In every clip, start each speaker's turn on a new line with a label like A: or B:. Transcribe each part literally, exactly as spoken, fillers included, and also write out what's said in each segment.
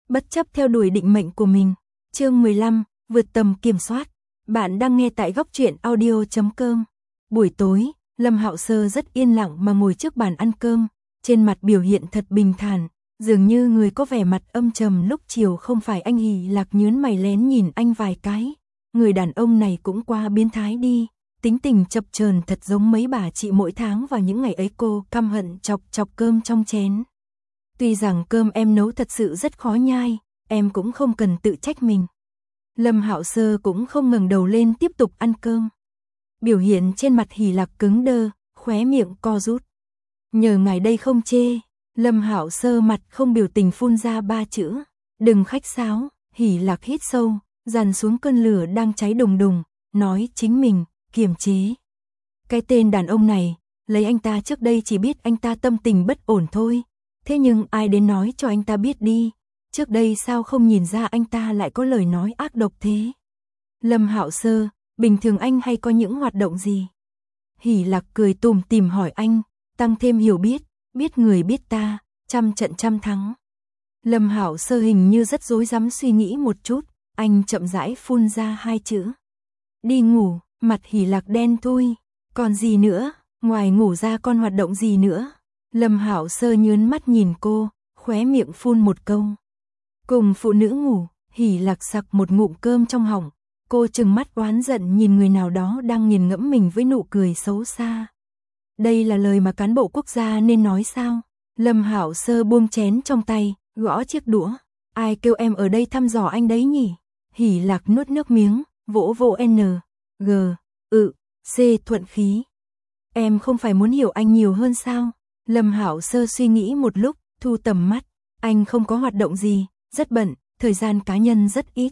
A: bất chấp theo đuổi định mệnh của mình. Chương mười lăm, vượt tầm kiểm soát. Bạn đang nghe tại góc truyện audio chấm com. Buổi tối, Lâm Hạo Sơ rất yên lặng mà ngồi trước bàn ăn cơm, trên mặt biểu hiện thật bình thản, dường như người có vẻ mặt âm trầm lúc chiều không phải anh Hỷ Lạc nhướng mày lén nhìn anh vài cái. Người đàn ông này cũng quá biến thái đi, tính tình chập chờn thật giống mấy bà chị mỗi tháng vào những ngày ấy cô căm hận chọc chọc cơm trong chén. Tuy rằng cơm em nấu thật sự rất khó nhai, em cũng không cần tự trách mình. Lâm Hạo Sơ cũng không ngẩng đầu lên tiếp tục ăn cơm. Biểu hiện trên mặt Hỷ Lạc cứng đơ, khóe miệng co rút. Nhờ ngài đây không chê. Lâm Hạo Sơ mặt không biểu tình phun ra ba chữ. Đừng khách sáo. Hỷ Lạc hít sâu, dàn xuống cơn lửa đang cháy đùng đùng, nói chính mình, kiềm chế. Cái tên đàn ông này, lấy anh ta trước đây chỉ biết anh ta tâm tình bất ổn thôi. Thế nhưng ai đến nói cho anh ta biết đi. Trước đây sao không nhìn ra anh ta lại có lời nói ác độc thế? Lâm Hạo Sơ, bình thường anh hay có những hoạt động gì? Hỷ Lạc cười tủm tỉm hỏi anh, tăng thêm hiểu biết, biết người biết ta, trăm trận trăm thắng. Lâm Hạo Sơ hình như rất rối rắm suy nghĩ một chút, anh chậm rãi phun ra hai chữ. Đi ngủ. Mặt Hỷ Lạc đen thui, còn gì nữa, ngoài ngủ ra con hoạt động gì nữa? Lâm Hạo Sơ nhướng mắt nhìn cô, khóe miệng phun một câu. Cùng phụ nữ ngủ. Hỷ Lạc sặc một ngụm cơm trong họng, cô trừng mắt oán giận nhìn người nào đó đang nghiền ngẫm mình với nụ cười xấu xa. Đây là lời mà cán bộ quốc gia nên nói sao? Lâm Hạo Sơ buông chén trong tay, gõ chiếc đũa. Ai kêu em ở đây thăm dò anh đấy nhỉ? Hỷ Lạc nuốt nước miếng, vỗ vỗ N, G, ừ, C thuận khí. Em không phải muốn hiểu anh nhiều hơn sao? Lâm Hạo Sơ suy nghĩ một lúc, thu tầm mắt. Anh không có hoạt động gì, rất bận, thời gian cá nhân rất ít.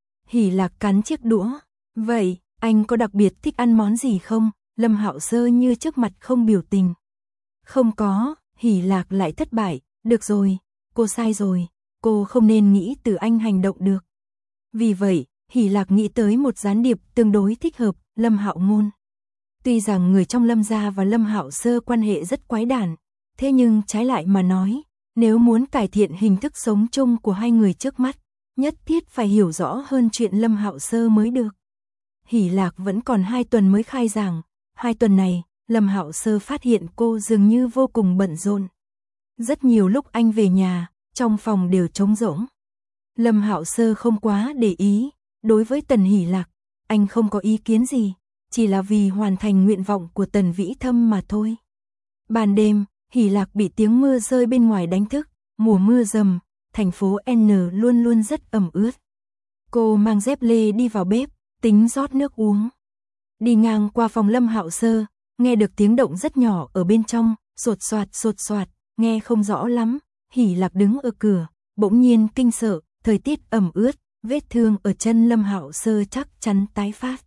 A: Hỷ Lạc cắn chiếc đũa. Vậy, anh có đặc biệt thích ăn món gì không? Lâm Hạo Sơ như trước mặt không biểu tình. Không có. Hỷ Lạc lại thất bại. Được rồi, cô sai rồi. Cô không nên nghĩ từ anh hành động được. Vì vậy, Hỷ Lạc nghĩ tới một gián điệp tương đối thích hợp, Lâm Hạo Ngôn. Tuy rằng người trong Lâm gia và Lâm Hạo Sơ quan hệ rất quái đản, thế nhưng trái lại mà nói, nếu muốn cải thiện hình thức sống chung của hai người trước mắt, nhất thiết phải hiểu rõ hơn chuyện Lâm Hạo Sơ mới được. Hỷ Lạc vẫn còn hai tuần mới khai giảng, hai tuần này, Lâm Hạo Sơ phát hiện cô dường như vô cùng bận rộn. Rất nhiều lúc anh về nhà, trong phòng đều trống rỗng. Lâm Hạo Sơ không quá để ý, đối với Tần Hỷ Lạc, anh không có ý kiến gì, chỉ là vì hoàn thành nguyện vọng của Tần Vĩ Thâm mà thôi. Ban đêm, Hỷ Lạc bị tiếng mưa rơi bên ngoài đánh thức, mùa mưa rầm, thành phố N luôn luôn rất ẩm ướt. Cô mang dép lê đi vào bếp, tính rót nước uống. Đi ngang qua phòng Lâm Hạo Sơ, nghe được tiếng động rất nhỏ ở bên trong, sột soạt sột soạt, nghe không rõ lắm. Hỷ Lạc đứng ở cửa, bỗng nhiên kinh sợ, thời tiết ẩm ướt, vết thương ở chân Lâm Hạo Sơ chắc chắn tái phát.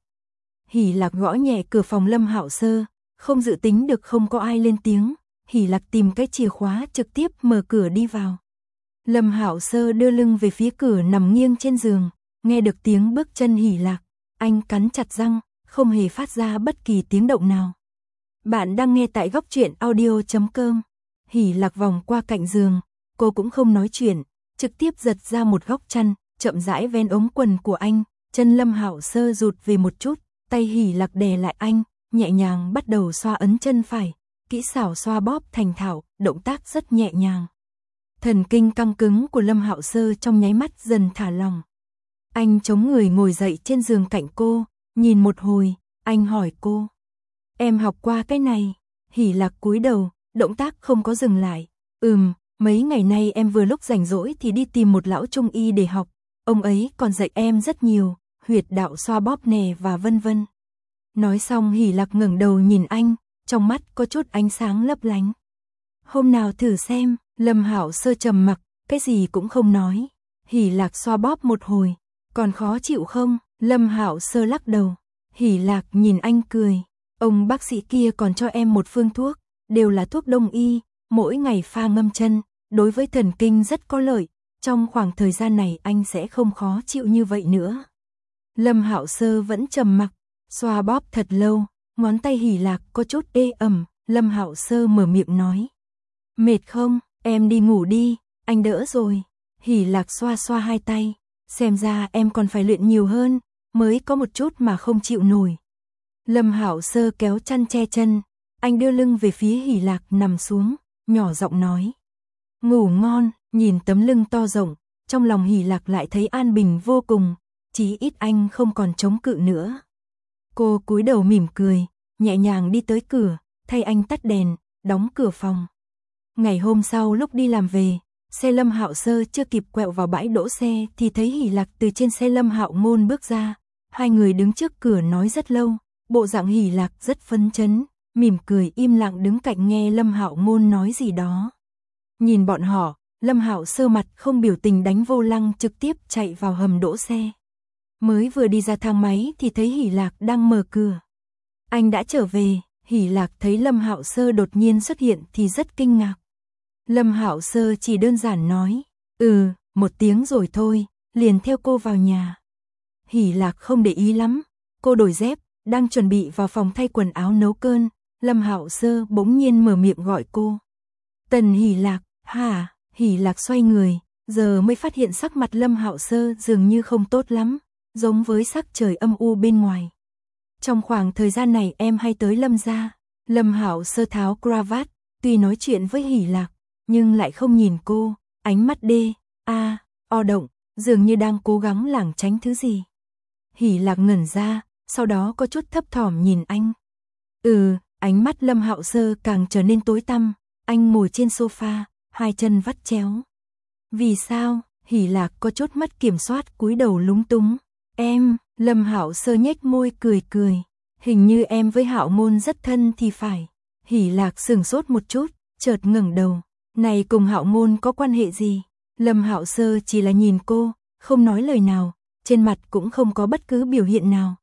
A: Hỷ Lạc gõ nhẹ cửa phòng Lâm Hạo Sơ, không dự tính được không có ai lên tiếng. Hỷ Lạc tìm cái chìa khóa trực tiếp mở cửa đi vào. Lâm Hạo Sơ đưa lưng về phía cửa nằm nghiêng trên giường, nghe được tiếng bước chân Hỷ Lạc, anh cắn chặt răng, không hề phát ra bất kỳ tiếng động nào. Bạn đang nghe tại góc truyện audio chấm com. Hỷ Lạc vòng qua cạnh giường, cô cũng không nói chuyện, trực tiếp giật ra một góc chăn, chậm rãi vén ống quần của anh, chân Lâm Hạo Sơ rụt về một chút, tay Hỷ Lạc đè lại anh, nhẹ nhàng bắt đầu xoa ấn chân phải, kỹ xảo xoa bóp thành thạo, động tác rất nhẹ nhàng. Thần kinh căng cứng của Lâm Hạo Sơ trong nháy mắt dần thả lỏng. Anh chống người ngồi dậy trên giường cạnh cô, nhìn một hồi, anh hỏi cô. Em học qua cái này? Hỷ Lạc cúi đầu, động tác không có dừng lại. Ừm, mấy ngày nay em vừa lúc rảnh rỗi thì đi tìm một lão trung y để học. Ông ấy còn dạy em rất nhiều, huyệt đạo xoa bóp nè và vân vân. Nói xong Hỷ Lạc ngẩng đầu nhìn anh, trong mắt có chút ánh sáng lấp lánh. Hôm nào thử xem. Lâm Hạo Sơ trầm mặc, cái gì cũng không nói. Hỷ Lạc xoa bóp một hồi, còn khó chịu không? Lâm Hạo Sơ lắc đầu. Hỷ Lạc nhìn anh cười, ông bác sĩ kia còn cho em một phương thuốc, đều là thuốc đông y, mỗi ngày pha ngâm chân, đối với thần kinh rất có lợi, trong khoảng thời gian này anh sẽ không khó chịu như vậy nữa. Lâm Hạo Sơ vẫn trầm mặc, xoa bóp thật lâu, ngón tay Hỷ Lạc có chút ê ẩm, Lâm Hạo Sơ mở miệng nói. Mệt không? Em đi ngủ đi, anh đỡ rồi. Hỷ Lạc xoa xoa hai tay, xem ra em còn phải luyện nhiều hơn, mới có một chút mà không chịu nổi. Lâm Hạo Sơ kéo chăn che chân, anh đưa lưng về phía Hỷ Lạc nằm xuống, nhỏ giọng nói. Ngủ ngon, nhìn tấm lưng to rộng, trong lòng Hỷ Lạc lại thấy an bình vô cùng, chí ít anh không còn chống cự nữa. Cô cúi đầu mỉm cười, nhẹ nhàng đi tới cửa, thay anh tắt đèn, đóng cửa phòng. Ngày hôm sau lúc đi làm về, xe Lâm Hạo Sơ chưa kịp quẹo vào bãi đỗ xe thì thấy Hỷ Lạc từ trên xe Lâm Hạo Ngôn bước ra. Hai người đứng trước cửa nói rất lâu, bộ dạng Hỷ Lạc rất phấn chấn, mỉm cười im lặng đứng cạnh nghe Lâm Hạo Ngôn nói gì đó. Nhìn bọn họ, Lâm Hạo Sơ mặt không biểu tình đánh vô lăng trực tiếp chạy vào hầm đỗ xe. Mới vừa đi ra thang máy thì thấy Hỷ Lạc đang mở cửa. Anh đã trở về, Hỷ Lạc thấy Lâm Hạo Sơ đột nhiên xuất hiện thì rất kinh ngạc. Lâm Hạo Sơ chỉ đơn giản nói, ừ, một tiếng rồi thôi, liền theo cô vào nhà. Hỷ Lạc không để ý lắm, cô đổi dép, đang chuẩn bị vào phòng thay quần áo nấu cơm, Lâm Hạo Sơ bỗng nhiên mở miệng gọi cô. Tần Hỷ Lạc, hả? Hỷ Lạc xoay người, giờ mới phát hiện sắc mặt Lâm Hạo Sơ dường như không tốt lắm, giống với sắc trời âm u bên ngoài. Trong khoảng thời gian này em hay tới Lâm gia. Lâm Hạo Sơ tháo cravat, tuy nói chuyện với Hỷ Lạc, nhưng lại không nhìn cô, ánh mắt đê, a, o động, dường như đang cố gắng lảng tránh thứ gì. Hỷ Lạc ngẩn ra, sau đó có chút thấp thỏm nhìn anh. Ừ, ánh mắt Lâm Hạo Sơ càng trở nên tối tăm, anh ngồi trên sofa, hai chân vắt chéo. Vì sao? Hỷ Lạc có chút mất kiểm soát cúi đầu lúng túng. Em, Lâm Hạo Sơ nhếch môi cười cười, hình như em với Hạo Ngôn rất thân thì phải. Hỷ Lạc sững sốt một chút, chợt ngẩng đầu, này cùng Hạo Ngôn có quan hệ gì? Lâm Hạo Sơ chỉ là nhìn cô, không nói lời nào, trên mặt cũng không có bất cứ biểu hiện nào.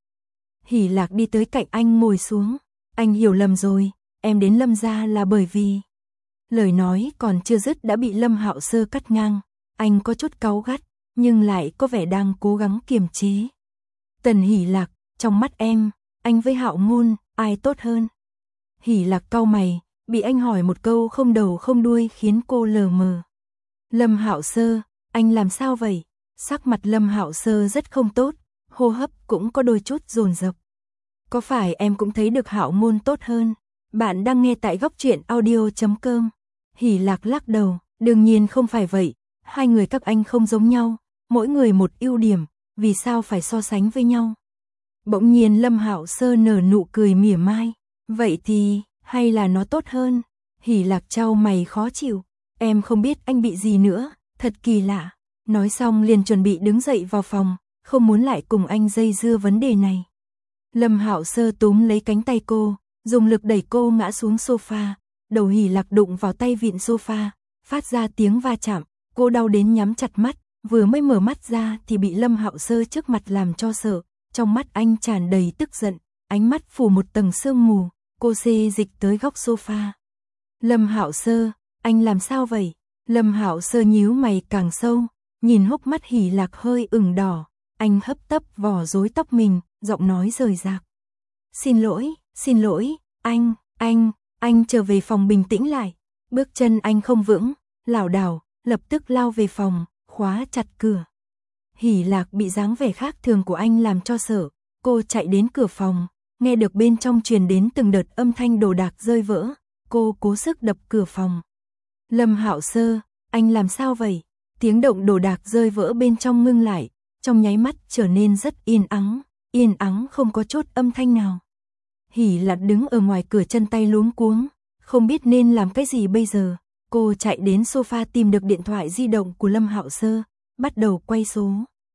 A: Hỷ Lạc đi tới cạnh anh ngồi xuống, anh hiểu lầm rồi, em đến Lâm gia là bởi vì... Lời nói còn chưa dứt đã bị Lâm Hạo Sơ cắt ngang, anh có chút cáu gắt, nhưng lại có vẻ đang cố gắng kiềm chế. Tần Hỷ Lạc, trong mắt em, anh với Hạo Ngôn, ai tốt hơn? Hỷ Lạc cau mày, bị anh hỏi một câu không đầu không đuôi khiến cô lờ mờ. Lâm Hạo Sơ, anh làm sao vậy? Sắc mặt Lâm Hạo Sơ rất không tốt, hô hấp cũng có đôi chút dồn dập. Có phải em cũng thấy được Hạo Ngôn tốt hơn? Bạn đang nghe tại góc truyện audio chấm com. Hỷ Lạc lắc đầu, đương nhiên không phải vậy, hai người các anh không giống nhau, mỗi người một ưu điểm, vì sao phải so sánh với nhau? Bỗng nhiên Lâm Hạo Sơ nở nụ cười mỉa mai, vậy thì, hay là nó tốt hơn? Hỷ Lạc chau mày khó chịu, em không biết anh bị gì nữa, thật kỳ lạ. Nói xong liền chuẩn bị đứng dậy vào phòng, không muốn lại cùng anh dây dưa vấn đề này. Lâm Hạo Sơ túm lấy cánh tay cô, dùng lực đẩy cô ngã xuống sofa, đầu Hỷ Lạc đụng vào tay vịn sofa, phát ra tiếng va chạm, cô đau đến nhắm chặt mắt, vừa mới mở mắt ra thì bị Lâm Hạo Sơ trước mặt làm cho sợ, trong mắt anh tràn đầy tức giận, ánh mắt phủ một tầng sương mù, cô xê dịch tới góc sofa. Lâm Hạo Sơ, anh làm sao vậy? Lâm Hạo Sơ nhíu mày càng sâu, nhìn hốc mắt Hỷ Lạc hơi ửng đỏ, anh hấp tấp vò rối tóc mình, giọng nói rời rạc. Xin lỗi, xin lỗi, anh, anh, anh trở về phòng bình tĩnh lại, bước chân anh không vững, lảo đảo, lập tức lao về phòng, khóa chặt cửa. Hỷ Lạc bị dáng vẻ khác thường của anh làm cho sợ, cô chạy đến cửa phòng, nghe được bên trong truyền đến từng đợt âm thanh đồ đạc rơi vỡ, cô cố sức đập cửa phòng. Lâm Hạo Sơ, anh làm sao vậy? Tiếng động đồ đạc rơi vỡ bên trong ngưng lại, trong nháy mắt trở nên rất yên ắng, yên ắng không có chút âm thanh nào. Hỷ Lạc đứng ở ngoài cửa chân tay luống cuống, không biết nên làm cái gì bây giờ. Cô chạy đến sofa tìm được điện thoại di động của Lâm Hạo Sơ, bắt đầu quay số.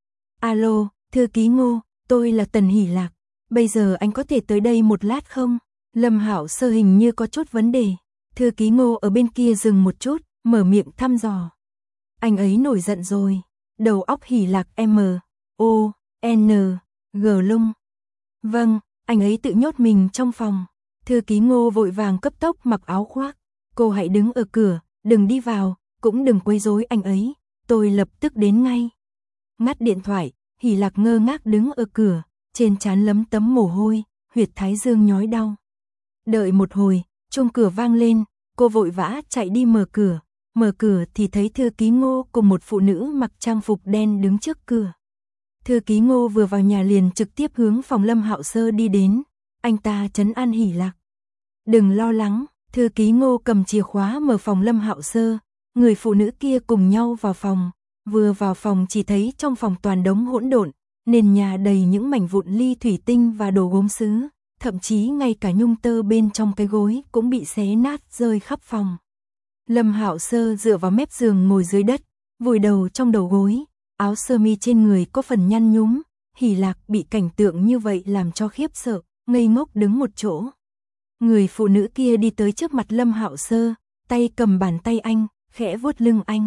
A: Alo, thư ký Ngô, tôi là Tần Hỷ Lạc, bây giờ anh có thể tới đây một lát không? Lâm Hạo Sơ hình như có chút vấn đề. Thư ký Ngô ở bên kia dừng một chút, mở miệng thăm dò. Anh ấy nổi giận rồi. Đầu óc Hỷ Lạc M, O, N, G lung. Vâng, anh ấy tự nhốt mình trong phòng. Thư ký Ngô vội vàng cấp tốc mặc áo khoác. Cô hãy đứng ở cửa, đừng đi vào, cũng đừng quấy rối anh ấy, tôi lập tức đến ngay. Ngắt điện thoại, Hỷ Lạc ngơ ngác đứng ở cửa, trên trán lấm tấm mồ hôi, huyệt thái dương nhói đau. Đợi một hồi, chuông cửa vang lên, cô vội vã chạy đi mở cửa, mở cửa thì thấy thư ký Ngô cùng một phụ nữ mặc trang phục đen đứng trước cửa. Thư ký Ngô vừa vào nhà liền trực tiếp hướng phòng Lâm Hạo Sơ đi đến, anh ta trấn an Hỷ Lạc. Đừng lo lắng, thư ký Ngô cầm chìa khóa mở phòng Lâm Hạo Sơ, người phụ nữ kia cùng nhau vào phòng, vừa vào phòng chỉ thấy trong phòng toàn đống hỗn độn, nền nhà đầy những mảnh vụn ly thủy tinh và đồ gốm sứ, thậm chí ngay cả nhung tơ bên trong cái gối cũng bị xé nát rơi khắp phòng. Lâm Hạo Sơ dựa vào mép giường ngồi dưới đất, vùi đầu trong đầu gối, áo sơ mi trên người có phần nhăn nhúm, Hỷ Lạc bị cảnh tượng như vậy làm cho khiếp sợ, ngây ngốc đứng một chỗ. Người phụ nữ kia đi tới trước mặt Lâm Hạo Sơ, tay cầm bàn tay anh, khẽ vuốt lưng anh.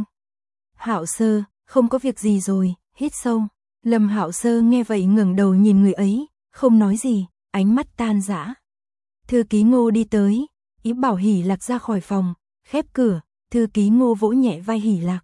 A: Hạo Sơ, không có việc gì rồi, hít sâu. Lâm Hạo Sơ nghe vậy ngẩng đầu nhìn người ấy, không nói gì, ánh mắt tan rã. Thư ký Ngô đi tới, ý bảo Hỷ Lạc ra khỏi phòng, khép cửa, thư ký Ngô vỗ nhẹ vai Hỷ Lạc.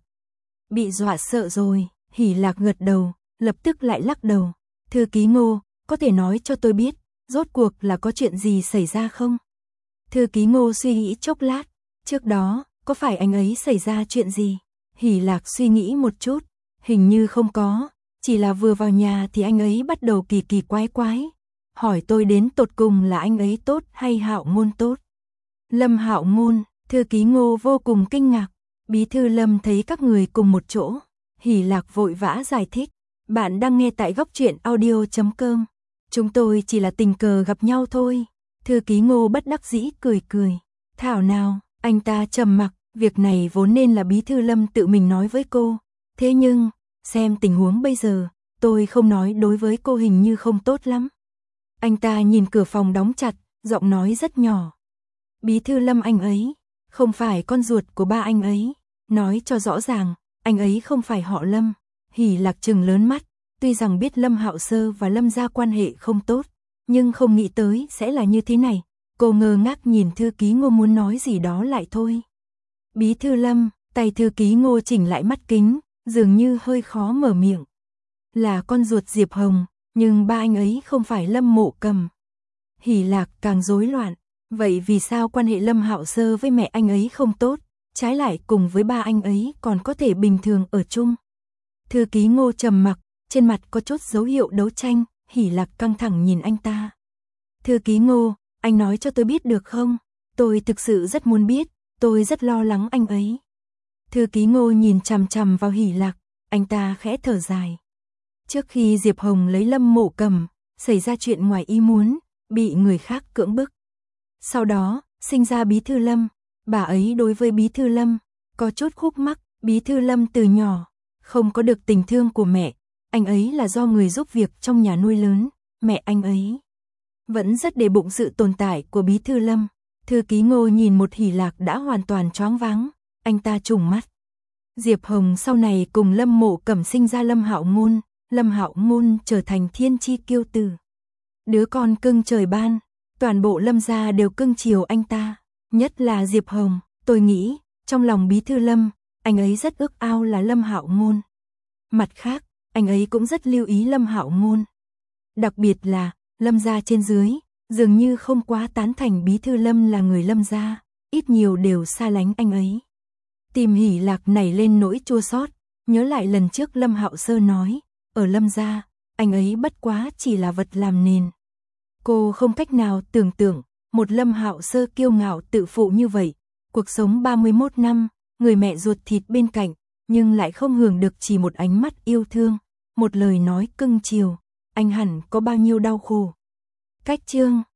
A: Bị dọa sợ rồi, Hỷ Lạc gật đầu, lập tức lại lắc đầu. Thư ký Ngô, có thể nói cho tôi biết, rốt cuộc là có chuyện gì xảy ra không? Thư ký Ngô suy nghĩ chốc lát, trước đó, có phải anh ấy xảy ra chuyện gì? Hỷ Lạc suy nghĩ một chút, hình như không có, chỉ là vừa vào nhà thì anh ấy bắt đầu kỳ kỳ quái quái. Hỏi tôi đến tột cùng là anh ấy tốt hay Hạo Ngôn tốt? Lâm Hạo Ngôn, thư ký Ngô vô cùng kinh ngạc, bí thư Lâm thấy các người cùng một chỗ. Hỷ Lạc vội vã giải thích, bạn đang nghe tại góc truyện audio chấm com. Chúng tôi chỉ là tình cờ gặp nhau thôi. Thư ký Ngô bất đắc dĩ cười cười. Thảo nào, anh ta trầm mặc, việc này vốn nên là bí thư Lâm tự mình nói với cô. Thế nhưng, xem tình huống bây giờ, tôi không nói đối với cô hình như không tốt lắm. Anh ta nhìn cửa phòng đóng chặt, giọng nói rất nhỏ. Bí thư Lâm anh ấy, không phải con ruột của ba anh ấy. Nói cho rõ ràng, anh ấy không phải họ Lâm. Hỷ Lạc trừng lớn mắt, tuy rằng biết Lâm Hạo Sơ và Lâm gia quan hệ không tốt, nhưng không nghĩ tới sẽ là như thế này. Cô ngơ ngác nhìn thư ký Ngô muốn nói gì đó lại thôi. Bí thư Lâm, tay thư ký Ngô chỉnh lại mắt kính, dường như hơi khó mở miệng. Là con ruột Diệp Hồng, nhưng ba anh ấy không phải Lâm Mộ Cầm. Hỷ Lạc càng rối loạn, vậy vì sao quan hệ Lâm Hạo Sơ với mẹ anh ấy không tốt, trái lại cùng với ba anh ấy còn có thể bình thường ở chung? Thư ký Ngô trầm mặc, trên mặt có chút dấu hiệu đấu tranh. Hỷ Lạc căng thẳng nhìn anh ta. Thư ký Ngô, anh nói cho tôi biết được không? Tôi thực sự rất muốn biết, tôi rất lo lắng anh ấy. Thư ký Ngô nhìn chằm chằm vào Hỷ Lạc, anh ta khẽ thở dài. Trước khi Diệp Hồng lấy Lâm Mộ Cầm, xảy ra chuyện ngoài ý muốn, bị người khác cưỡng bức. Sau đó, sinh ra bí thư Lâm, bà ấy đối với bí thư Lâm có chút khúc mắc, bí thư Lâm từ nhỏ không có được tình thương của mẹ, anh ấy là do người giúp việc trong nhà nuôi lớn, mẹ anh ấy vẫn rất để bụng sự tồn tại của bí thư Lâm. Thư ký Ngô nhìn một Hỷ Lạc đã hoàn toàn choáng váng, anh ta trùng mắt. Diệp Hồng sau này cùng Lâm Mộ Cẩm sinh ra Lâm Hạo Ngôn, Lâm Hạo Ngôn trở thành thiên chi kiêu tử. Đứa con cưng trời ban, toàn bộ Lâm gia đều cưng chiều anh ta, nhất là Diệp Hồng, tôi nghĩ, trong lòng bí thư Lâm, anh ấy rất ước ao là Lâm Hạo Ngôn. Mặt khác, anh ấy cũng rất lưu ý Lâm Hạo Ngôn. Đặc biệt là, Lâm gia trên dưới, dường như không quá tán thành bí thư Lâm là người Lâm gia, ít nhiều đều xa lánh anh ấy. Tim Hỷ Lạc nảy lên nỗi chua xót, nhớ lại lần trước Lâm Hạo Sơ nói, ở Lâm gia, anh ấy bất quá chỉ là vật làm nền. Cô không cách nào tưởng tượng, một Lâm Hạo Sơ kiêu ngạo tự phụ như vậy, cuộc sống ba mươi mốt năm, người mẹ ruột thịt bên cạnh, nhưng lại không hưởng được chỉ một ánh mắt yêu thương, một lời nói cưng chiều, anh hẳn có bao nhiêu đau khổ. Cách chương